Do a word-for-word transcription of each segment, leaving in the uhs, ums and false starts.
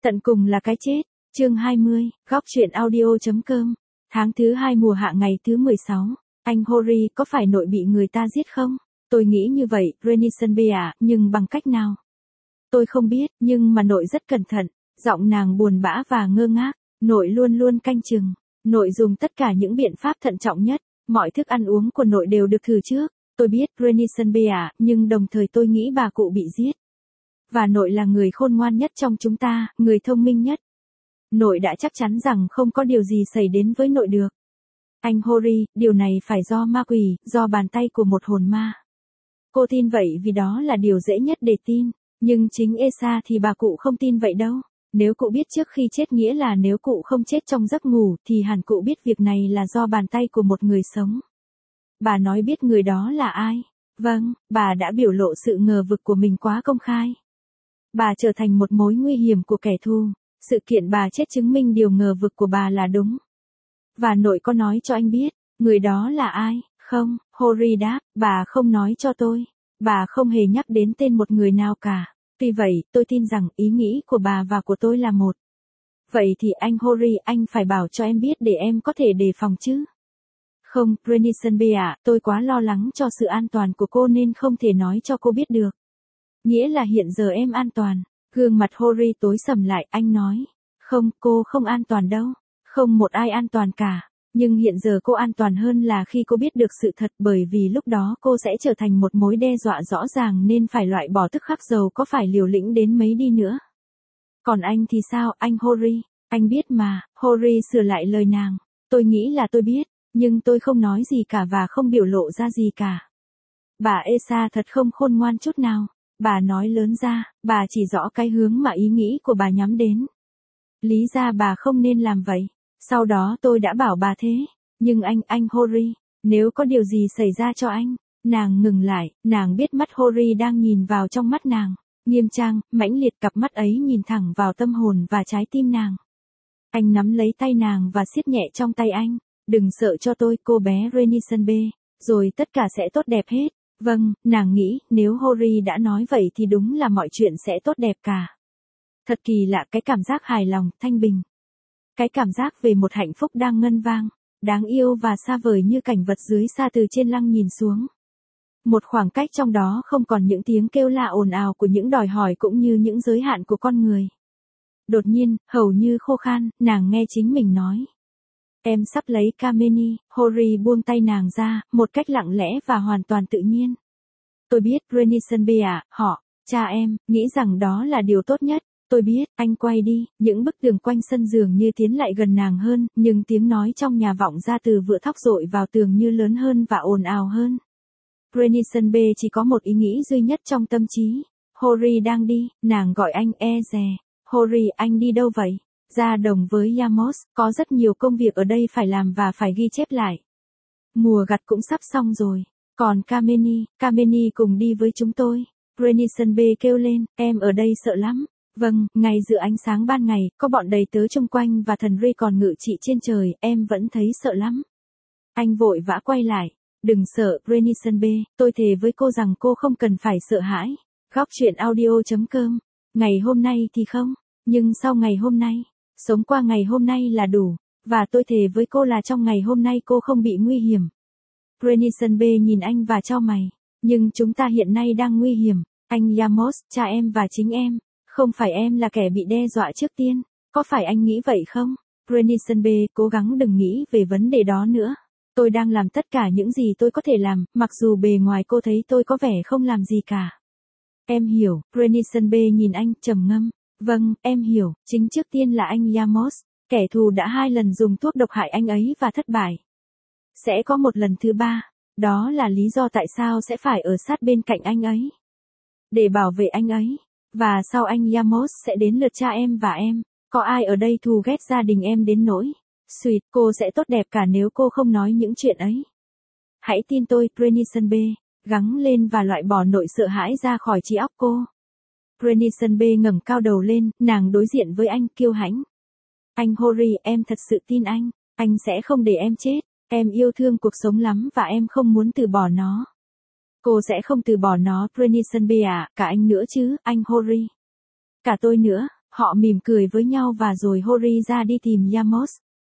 Tận cùng là cái chết. Chương hai mươi, góc truyện audio.com. Tháng thứ hai mùa hạ ngày thứ mười sáu. Anh Hori có phải nội bị người ta giết không? Tôi nghĩ như vậy, Renison B à, nhưng bằng cách nào? Tôi không biết, nhưng mà nội rất cẩn thận. Giọng nàng buồn bã và ngơ ngác. Nội luôn luôn canh chừng. Nội dùng tất cả những biện pháp thận trọng nhất. Mọi thức ăn uống của nội đều được thử trước. Tôi biết Renison B à, nhưng đồng thời tôi nghĩ bà cụ bị giết. Và nội là người khôn ngoan nhất trong chúng ta, người thông minh nhất. Nội đã chắc chắn rằng không có điều gì xảy đến với nội được. Anh Hori, điều này phải do ma quỷ, do bàn tay của một hồn ma. Cô tin vậy vì đó là điều dễ nhất để tin. Nhưng chính Esa thì bà cụ không tin vậy đâu. Nếu cụ biết trước khi chết nghĩa là nếu cụ không chết trong giấc ngủ thì hẳn cụ biết việc này là do bàn tay của một người sống. Bà nói biết người đó là ai. Vâng, bà đã biểu lộ sự ngờ vực của mình quá công khai. Bà trở thành một mối nguy hiểm của kẻ thù. Sự kiện bà chết chứng minh điều ngờ vực của bà là đúng. Và nội có nói cho anh biết, người đó là ai, không? Hori đáp, bà không nói cho tôi. Bà không hề nhắc đến tên một người nào cả. Tuy vậy, tôi tin rằng ý nghĩ của bà và của tôi là một. Vậy thì anh Hori, anh phải bảo cho em biết để em có thể đề phòng chứ. Không, Renison B ạ, tôi quá lo lắng cho sự an toàn của cô nên không thể nói cho cô biết được. Nghĩa là hiện giờ em an toàn. Gương mặt Hori tối sầm lại, anh nói. Không, cô không an toàn đâu. Không một ai an toàn cả. Nhưng hiện giờ cô an toàn hơn là khi cô biết được sự thật, bởi vì lúc đó cô sẽ trở thành một mối đe dọa rõ ràng nên phải loại bỏ tức khắc dầu có phải liều lĩnh đến mấy đi nữa. Còn anh thì sao, anh Hori? Anh biết mà, Hori sửa lại lời nàng. Tôi nghĩ là tôi biết, nhưng tôi không nói gì cả và không biểu lộ ra gì cả. Bà Esa thật không khôn ngoan chút nào. Bà nói lớn ra, bà chỉ rõ cái hướng mà ý nghĩ của bà nhắm đến. Lý ra bà không nên làm vậy. Sau đó tôi đã bảo bà thế. Nhưng anh, anh Hori, nếu có điều gì xảy ra cho anh. Nàng ngừng lại, nàng biết mắt Hori đang nhìn vào trong mắt nàng. Nghiêm trang, mãnh liệt, cặp mắt ấy nhìn thẳng vào tâm hồn và trái tim nàng. Anh nắm lấy tay nàng và siết nhẹ trong tay anh. Đừng sợ cho tôi, cô bé Renison B. Rồi tất cả sẽ tốt đẹp hết. Vâng, nàng nghĩ, nếu Hori đã nói vậy thì đúng là mọi chuyện sẽ tốt đẹp cả. Thật kỳ lạ cái cảm giác hài lòng, thanh bình. Cái cảm giác về một hạnh phúc đang ngân vang, đáng yêu và xa vời như cảnh vật dưới xa từ trên lăng nhìn xuống. Một khoảng cách trong đó không còn những tiếng kêu la ồn ào của những đòi hỏi cũng như những giới hạn của con người. Đột nhiên, hầu như khô khan, nàng nghe chính mình nói. Em sắp lấy Kameni. Hori buông tay nàng ra, một cách lặng lẽ và hoàn toàn tự nhiên. Tôi biết, Renison B à, họ, cha em, nghĩ rằng đó là điều tốt nhất. Tôi biết, anh quay đi, những bức tường quanh sân dường như tiến lại gần nàng hơn, nhưng tiếng nói trong nhà vọng ra từ vựa thóc dội vào tường như lớn hơn và ồn ào hơn. Renison B chỉ có một ý nghĩ duy nhất trong tâm trí. Hori đang đi, nàng gọi anh e dè. Hori, anh đi đâu vậy? Ra đồng với Yamos, có rất nhiều công việc ở đây phải làm và phải ghi chép lại. Mùa gặt cũng sắp xong rồi. Còn Kameni, Kameni cùng đi với chúng tôi. Renison B kêu lên, em ở đây sợ lắm. Vâng, ngay giữa ánh sáng ban ngày, có bọn đầy tớ chung quanh và thần Ri còn ngự trị trên trời, em vẫn thấy sợ lắm. Anh vội vã quay lại. Đừng sợ, Renison B, tôi thề với cô rằng cô không cần phải sợ hãi. Góc truyện audio.com. Ngày hôm nay thì không, nhưng sau ngày hôm nay. Sống qua ngày hôm nay là đủ, và tôi thề với cô là trong ngày hôm nay cô không bị nguy hiểm. Renison B nhìn anh và chau mày. Nhưng chúng ta hiện nay đang nguy hiểm. Anh Yamos, cha em và chính em. Không phải em là kẻ bị đe dọa trước tiên. Có phải anh nghĩ vậy không? Renison B, cố gắng đừng nghĩ về vấn đề đó nữa. Tôi đang làm tất cả những gì tôi có thể làm, mặc dù bề ngoài cô thấy tôi có vẻ không làm gì cả. Em hiểu, Renison B nhìn anh, trầm ngâm. Vâng, em hiểu, chính trước tiên là anh Yamos, kẻ thù đã hai lần dùng thuốc độc hại anh ấy và thất bại. Sẽ có một lần thứ ba, đó là lý do tại sao sẽ phải ở sát bên cạnh anh ấy. Để bảo vệ anh ấy, và sau anh Yamos sẽ đến lượt cha em và em, có ai ở đây thù ghét gia đình em đến nỗi. Sweet, cô sẽ tốt đẹp cả nếu cô không nói những chuyện ấy. Hãy tin tôi, Renison B, gắng lên và loại bỏ nỗi sợ hãi ra khỏi trí óc cô. Renison B ngẩng cao đầu lên, nàng đối diện với anh kiêu hãnh. Anh Hori, em thật sự tin anh, anh sẽ không để em chết, em yêu thương cuộc sống lắm và em không muốn từ bỏ nó. Cô sẽ không từ bỏ nó, Renison B à, cả anh nữa chứ, anh Hori. Cả tôi nữa, Họ mỉm cười với nhau và rồi Hori ra đi tìm Yamos.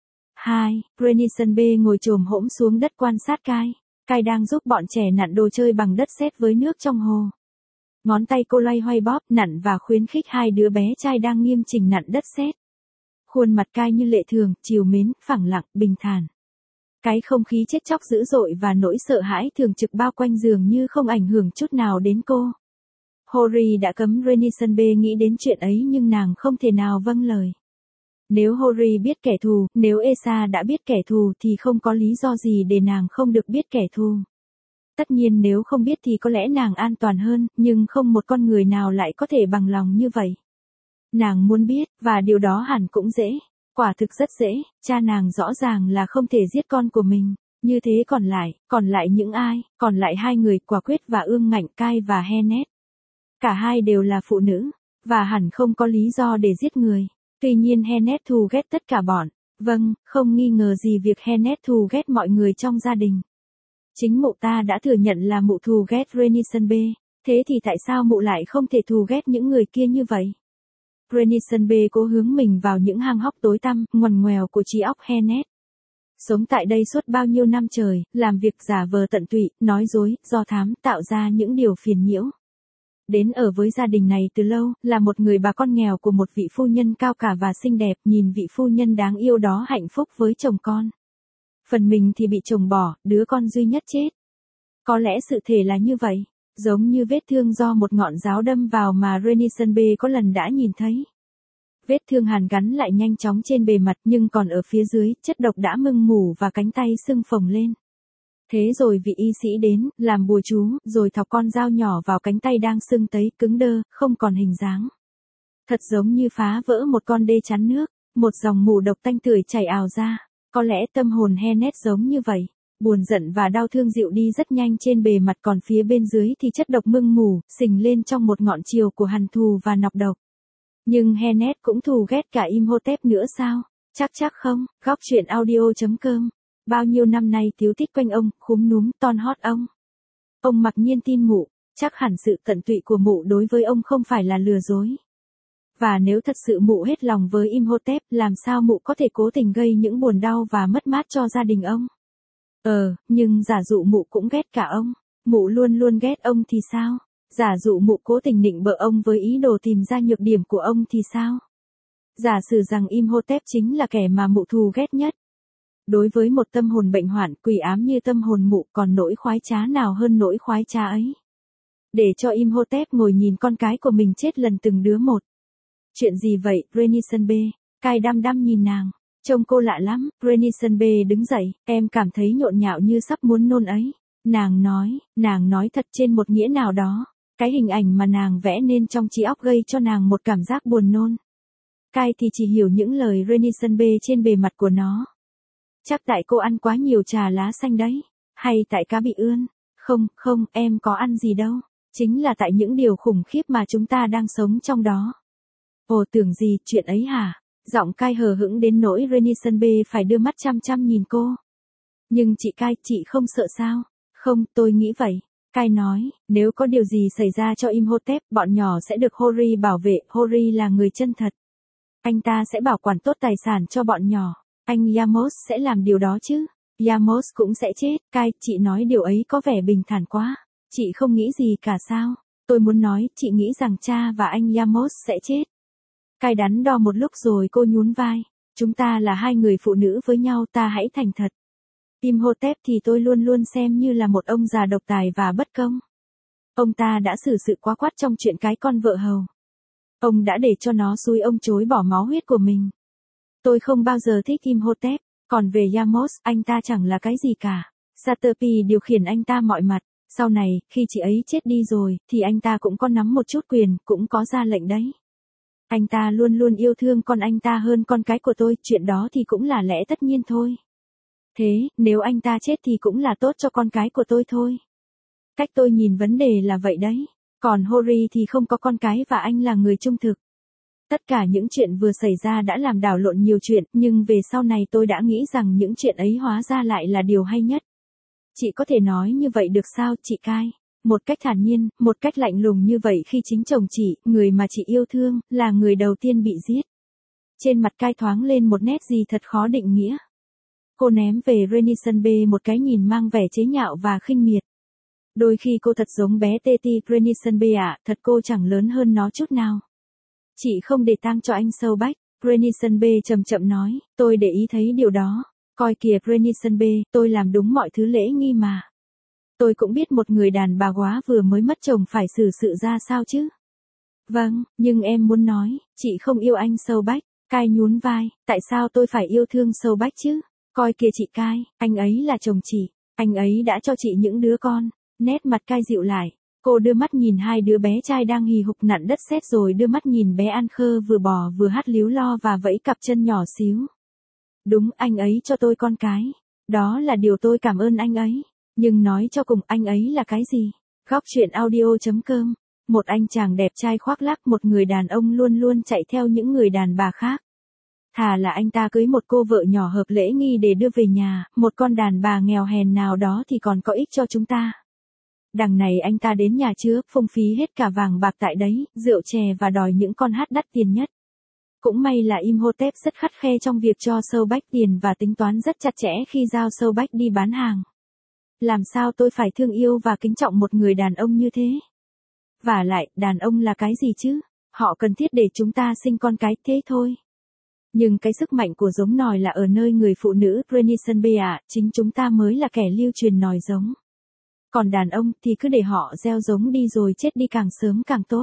hai. Renison B ngồi chồm hỗn xuống đất quan sát Kai. Kai đang giúp bọn trẻ nặn đồ chơi bằng đất sét với nước trong hồ. Ngón tay cô loay hoay bóp, nặn và khuyến khích hai đứa bé trai đang nghiêm chỉnh nặn đất sét. Khuôn mặt Kai như lệ thường, trìu mến, phẳng lặng, bình thản. Cái không khí chết chóc dữ dội và nỗi sợ hãi thường trực bao quanh dường như không ảnh hưởng chút nào đến cô. Hori đã cấm Renison B nghĩ đến chuyện ấy nhưng nàng không thể nào vâng lời. Nếu Hori biết kẻ thù, nếu Esa đã biết kẻ thù thì không có lý do gì để nàng không được biết kẻ thù. Tất nhiên nếu không biết thì có lẽ nàng an toàn hơn, nhưng không một con người nào lại có thể bằng lòng như vậy. Nàng muốn biết, và điều đó hẳn cũng dễ. Quả thực rất dễ, cha nàng rõ ràng là không thể giết con của mình. Như thế còn lại, còn lại những ai, còn lại hai người, Quả Quyết và Ương Ngạnh, Kai và Hennet. Cả hai đều là phụ nữ, và hẳn không có lý do để giết người. Tuy nhiên Hennet thù ghét tất cả bọn. Vâng, không nghi ngờ gì việc Hennet thù ghét mọi người trong gia đình. Chính mụ ta đã thừa nhận là mụ thù ghét Renison B, thế thì tại sao mụ lại không thể thù ghét những người kia như vậy? Renison B cố hướng mình vào những hang hốc tối tăm, ngoằn ngoèo của trí óc Hennet. Sống tại đây suốt bao nhiêu năm trời, làm việc giả vờ tận tụy, nói dối, do thám, tạo ra những điều phiền nhiễu. Đến ở với gia đình này từ lâu, là một người bà con nghèo của một vị phu nhân cao cả và xinh đẹp, nhìn vị phu nhân đáng yêu đó hạnh phúc với chồng con. Phần mình thì bị chồng bỏ, đứa con duy nhất chết. Có lẽ sự thể là như vậy, giống như vết thương do một ngọn giáo đâm vào mà Renison B có lần đã nhìn thấy. Vết thương hàn gắn lại nhanh chóng trên bề mặt nhưng còn ở phía dưới, chất độc đã mưng mủ và cánh tay sưng phồng lên. Thế rồi vị y sĩ đến, làm bùa chú, rồi thọc con dao nhỏ vào cánh tay đang sưng tấy, cứng đơ, không còn hình dáng. Thật giống như phá vỡ một con đê chắn nước, một dòng mù độc tanh tưởi chảy ào ra. Có lẽ tâm hồn Hennet giống như vậy. Buồn giận và đau thương dịu đi rất nhanh trên bề mặt, còn phía bên dưới thì chất độc mưng mủ, sình lên trong một ngọn chiều của hằn thù và nọc độc. Nhưng Hennet cũng thù ghét cả Imhotep nữa sao? Chắc chắc không. Góc truyện audio chấm com. Bao nhiêu năm nay tíu tít quanh ông, khúm núm, ton hót ông. Ông mặc nhiên tin mụ, chắc hẳn sự tận tụy của mụ đối với ông không phải là lừa dối. Và nếu thật sự mụ hết lòng với Imhotep, làm sao mụ có thể cố tình gây những buồn đau và mất mát cho gia đình ông? Ờ, nhưng giả dụ mụ cũng ghét cả ông, mụ luôn luôn ghét ông thì sao? Giả dụ mụ cố tình nịnh bợ ông với ý đồ tìm ra nhược điểm của ông thì sao? Giả sử rằng Imhotep chính là kẻ mà mụ thù ghét nhất. Đối với một tâm hồn bệnh hoạn, quỷ ám như tâm hồn mụ, còn nỗi khoái trá nào hơn nỗi khoái trá ấy? Để cho Imhotep ngồi nhìn con cái của mình chết lần từng đứa một. Chuyện gì vậy, Renison B? Kai đăm đăm nhìn nàng. Trông cô lạ lắm. Renison B đứng dậy, em cảm thấy nhộn nhạo như sắp muốn nôn ấy. Nàng nói, nàng nói thật trên một nghĩa nào đó. Cái hình ảnh mà nàng vẽ nên trong trí óc gây cho nàng một cảm giác buồn nôn. Kai thì chỉ hiểu những lời Renison B trên bề mặt của nó. Chắc tại cô ăn quá nhiều trà lá xanh đấy. Hay tại cá bị ươn. Không, không, em có ăn gì đâu. Chính là tại những điều khủng khiếp mà chúng ta đang sống trong đó. Ồ, tưởng gì, chuyện ấy hả? Giọng Kai hờ hững đến nỗi Renison B phải đưa mắt chăm chăm nhìn cô. Nhưng chị Kai, chị không sợ sao? Không, tôi nghĩ vậy. Kai nói, nếu có điều gì xảy ra cho Imhotep, bọn nhỏ sẽ được Hori bảo vệ. Hori là người chân thật. Anh ta sẽ bảo quản tốt tài sản cho bọn nhỏ. Anh Yamos sẽ làm điều đó chứ. Yamos cũng sẽ chết. Kai, chị nói điều ấy có vẻ bình thản quá. Chị không nghĩ gì cả sao? Tôi muốn nói, chị nghĩ rằng cha và anh Yamos sẽ chết. Kai đắn đo một lúc rồi cô nhún vai. Chúng ta là hai người phụ nữ với nhau, ta hãy thành thật. Imhotep thì tôi luôn luôn xem như là một ông già độc tài và bất công. Ông ta đã xử sự quá quắt trong chuyện cái con vợ hầu. Ông đã để cho nó xúi ông chối bỏ máu huyết của mình. Tôi không bao giờ thích Imhotep. Còn về Yamos, anh ta chẳng là cái gì cả. Satepi điều khiển anh ta mọi mặt. Sau này, khi chị ấy chết đi rồi, thì anh ta cũng có nắm một chút quyền, cũng có ra lệnh đấy. Anh ta luôn luôn yêu thương con anh ta hơn con cái của tôi, chuyện đó thì cũng là lẽ tất nhiên thôi. Thế, nếu anh ta chết thì cũng là tốt cho con cái của tôi thôi. Cách tôi nhìn vấn đề là vậy đấy. Còn Hori thì không có con cái và anh là người trung thực. Tất cả những chuyện vừa xảy ra đã làm đảo lộn nhiều chuyện, nhưng về sau này tôi đã nghĩ rằng những chuyện ấy hóa ra lại là điều hay nhất. Chị có thể nói như vậy được sao, chị Kai? một cách thản nhiên, một cách lạnh lùng như vậy khi chính chồng chị, người mà chị yêu thương, là người đầu tiên bị giết. Trên mặt Kai thoáng lên một nét gì thật khó định nghĩa. Cô ném về Renison B một cái nhìn mang vẻ chế nhạo và khinh miệt. Đôi khi cô thật giống bé Teti Renison B ạ, thật cô chẳng lớn hơn nó chút nào. Chị không để tang cho anh sâu bách, Renison B chậm chậm nói, tôi để ý thấy điều đó. Coi kìa Renison B, tôi làm đúng mọi thứ lễ nghi mà. Tôi cũng biết một người đàn bà quá vừa mới mất chồng phải xử sự ra sao chứ. Vâng, nhưng em muốn nói, chị không yêu anh sâu bách. Kai nhún vai, tại sao tôi phải yêu thương sâu bách chứ? Coi kìa chị Kai, anh ấy là chồng chị, anh ấy đã cho chị những đứa con. Nét mặt Kai dịu lại, cô đưa mắt nhìn hai đứa bé trai đang hì hục nặn đất sét rồi đưa mắt nhìn bé An Khơ vừa bò vừa hát líu lo và vẫy cặp chân nhỏ xíu. Đúng, anh ấy cho tôi con cái. Đó là điều tôi cảm ơn anh ấy. Nhưng nói cho cùng anh ấy là cái gì? Góc truyện audio chấm com. Một anh chàng đẹp trai khoác lác, một người đàn ông luôn luôn chạy theo những người đàn bà khác. Thà là anh ta cưới một cô vợ nhỏ hợp lễ nghi để đưa về nhà, một con đàn bà nghèo hèn nào đó thì còn có ích cho chúng ta. Đằng này anh ta đến nhà chứa, phung phí hết cả vàng bạc tại đấy, rượu chè và đòi những con hát đắt tiền nhất. Cũng may là Imhotep rất khắt khe trong việc cho sâu bách tiền và tính toán rất chặt chẽ khi giao sâu bách đi bán hàng. Làm sao tôi phải thương yêu và kính trọng một người đàn ông như thế? Vả lại, đàn ông là cái gì chứ? Họ cần thiết để chúng ta sinh con cái, thế thôi. Nhưng cái sức mạnh của giống nòi là ở nơi người phụ nữ Renison B ạ, chính chúng ta mới là kẻ lưu truyền nòi giống. Còn đàn ông thì cứ để họ gieo giống đi rồi chết đi càng sớm càng tốt.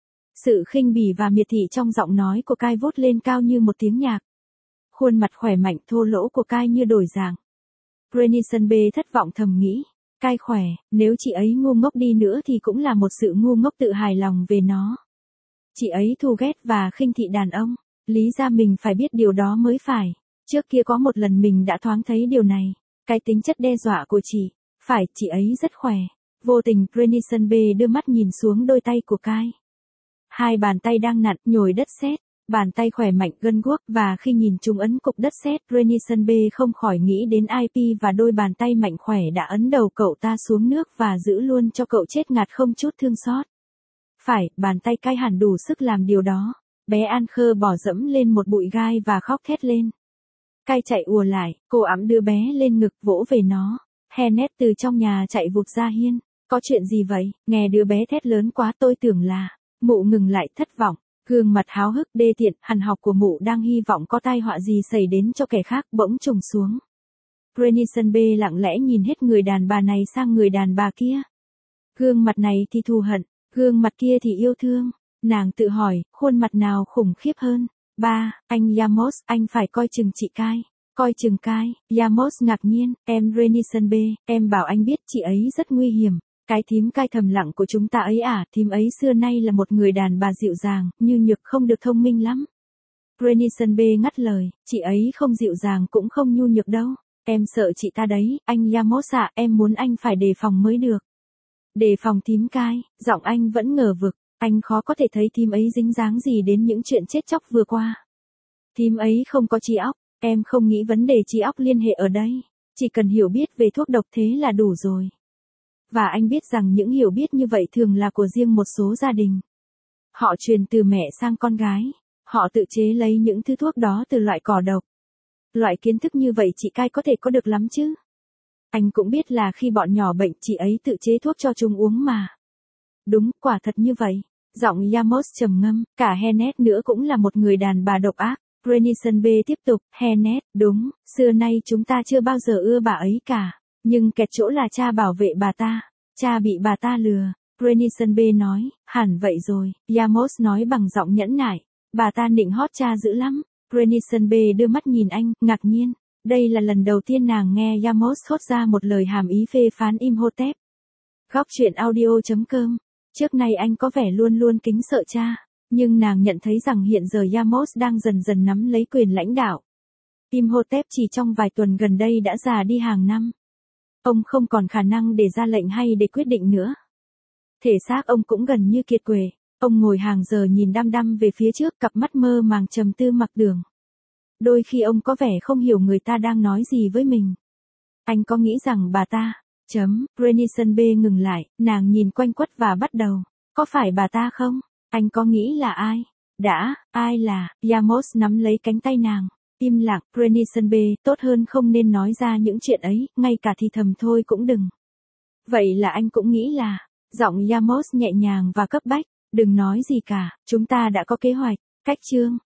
Sự khinh bỉ và miệt thị trong giọng nói của Kai vút lên cao như một tiếng nhạc. Khuôn mặt khỏe mạnh thô lỗ của Kai như đổi dạng. Renison B thất vọng thầm nghĩ. Kai khỏe, nếu chị ấy ngu ngốc đi nữa thì cũng là một sự ngu ngốc tự hài lòng về nó. Chị ấy thù ghét và khinh thị đàn ông. Lý ra mình phải biết điều đó mới phải. Trước kia có một lần mình đã thoáng thấy điều này. Cái tính chất đe dọa của chị. Phải, chị ấy rất khỏe. Vô tình Renison B đưa mắt nhìn xuống đôi tay của Kai. Hai bàn tay đang nặn, nhồi đất sét. Bàn tay khỏe mạnh gân guốc và khi nhìn chúng ấn cục đất sét, Renison B không khỏi nghĩ đến i pê và đôi bàn tay mạnh khỏe đã ấn đầu cậu ta xuống nước và giữ luôn cho cậu chết ngạt không chút thương xót. Phải, bàn tay Kai hẳn đủ sức làm điều đó. Bé An Khơ bỏ dẫm lên một bụi gai và khóc thét lên. Kai chạy ùa lại, cô ẵm đứa bé lên ngực vỗ về nó. Hennet từ trong nhà chạy vụt ra hiên. Có chuyện gì vậy? Nghe đứa bé thét lớn quá tôi tưởng là... Mụ ngừng lại thất vọng. Gương mặt háo hức đê tiện, hằn học của mụ đang hy vọng có tai họa gì xảy đến cho kẻ khác bỗng trùng xuống. Renison B lặng lẽ nhìn hết người đàn bà này sang người đàn bà kia. Gương mặt này thì thù hận, gương mặt kia thì yêu thương. Nàng tự hỏi, khuôn mặt nào khủng khiếp hơn? Ba, anh Yamos, anh phải coi chừng chị Kai. Coi chừng Kai, Yamos ngạc nhiên, em Renison B, em bảo anh biết chị ấy rất nguy hiểm. Cái thím Kai thầm lặng của chúng ta ấy à, thím ấy xưa nay là một người đàn bà dịu dàng, như nhược không được thông minh lắm. Renison B ngắt lời, chị ấy không dịu dàng cũng không nhu nhược đâu. Em sợ chị ta đấy, anh Yamos ạ, em muốn anh phải đề phòng mới được. Đề phòng thím Kai, giọng anh vẫn ngờ vực, anh khó có thể thấy thím ấy dính dáng gì đến những chuyện chết chóc vừa qua. Thím ấy không có trí óc, em không nghĩ vấn đề trí óc liên hệ ở đây, chỉ cần hiểu biết về thuốc độc thế là đủ rồi. Và anh biết rằng những hiểu biết như vậy thường là của riêng một số gia đình. Họ truyền từ mẹ sang con gái. Họ tự chế lấy những thứ thuốc đó từ loại cỏ độc. Loại kiến thức như vậy chị Kai có thể có được lắm chứ. Anh cũng biết là khi bọn nhỏ bệnh chị ấy tự chế thuốc cho chúng uống mà. Đúng, quả thật như vậy. Giọng Yamos trầm ngâm, cả Hennet nữa cũng là một người đàn bà độc ác. Renison B tiếp tục, Hennet, đúng, xưa nay chúng ta chưa bao giờ ưa bà ấy cả. Nhưng kẹt chỗ là cha bảo vệ bà ta. Cha bị bà ta lừa. Renison B nói, hẳn vậy rồi. Yamos nói bằng giọng nhẫn nại. Bà ta nịnh hót cha dữ lắm. Renison B đưa mắt nhìn anh, ngạc nhiên. Đây là lần đầu tiên nàng nghe Yamos thốt ra một lời hàm ý phê phán Imhotep. Góc truyện audio chấm com. Trước nay anh có vẻ luôn luôn kính sợ cha. Nhưng nàng nhận thấy rằng hiện giờ Yamos đang dần dần nắm lấy quyền lãnh đạo. Imhotep chỉ trong vài tuần gần đây đã già đi hàng năm. Ông không còn khả năng để ra lệnh hay để quyết định nữa. Thể xác ông cũng gần như kiệt quệ. Ông ngồi hàng giờ nhìn đăm đăm về phía trước, cặp mắt mơ màng trầm tư mặc đường. Đôi khi ông có vẻ không hiểu người ta đang nói gì với mình. Anh có nghĩ rằng bà ta, Chấm, Renison B ngừng lại, nàng nhìn quanh quất và bắt đầu. Có phải bà ta không? Anh có nghĩ là ai? Đã, ai là? Yamos nắm lấy cánh tay nàng. Im lặng, Renison B, tốt hơn không nên nói ra những chuyện ấy, ngay cả thì thầm thôi cũng đừng. Vậy là anh cũng nghĩ là, giọng Yamos nhẹ nhàng và cấp bách, đừng nói gì cả, chúng ta đã có kế hoạch, cách chương.